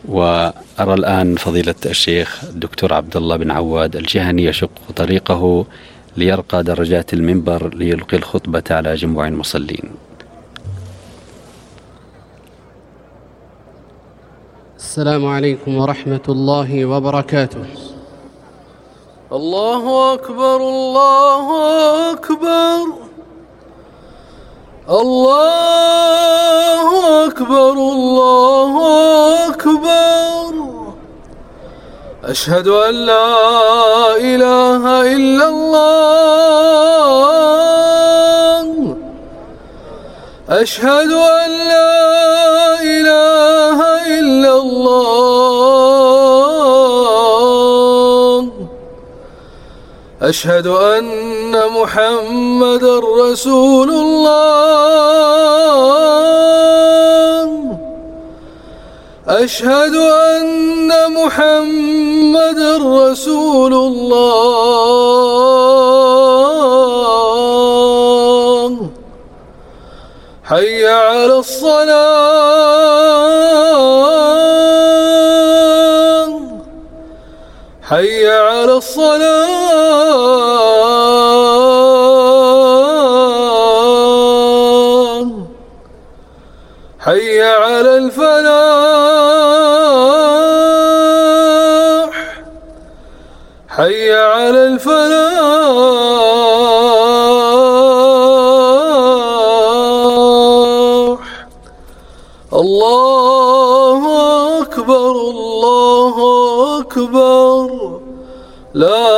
وأرى الآن فضيلة الشيخ الدكتور عبد الله بن عواد الجهني يشق طريقه ليرقى درجات المنبر ليلقي الخطبة على جموع المصلين. السلام عليكم ورحمة الله وبركاته. الله أكبر الله أكبر الله أكبر الله أكبر أشهد أن لا إله إلا الله أشهد أن لا إله إلا الله أشهد أن محمدًا رسول الله أشهد أن محمدًا رسول الله حي على الصلاة حي على الصلاة حي على الفلاح حي على الفلاح. الله أكبر الله أكبر لا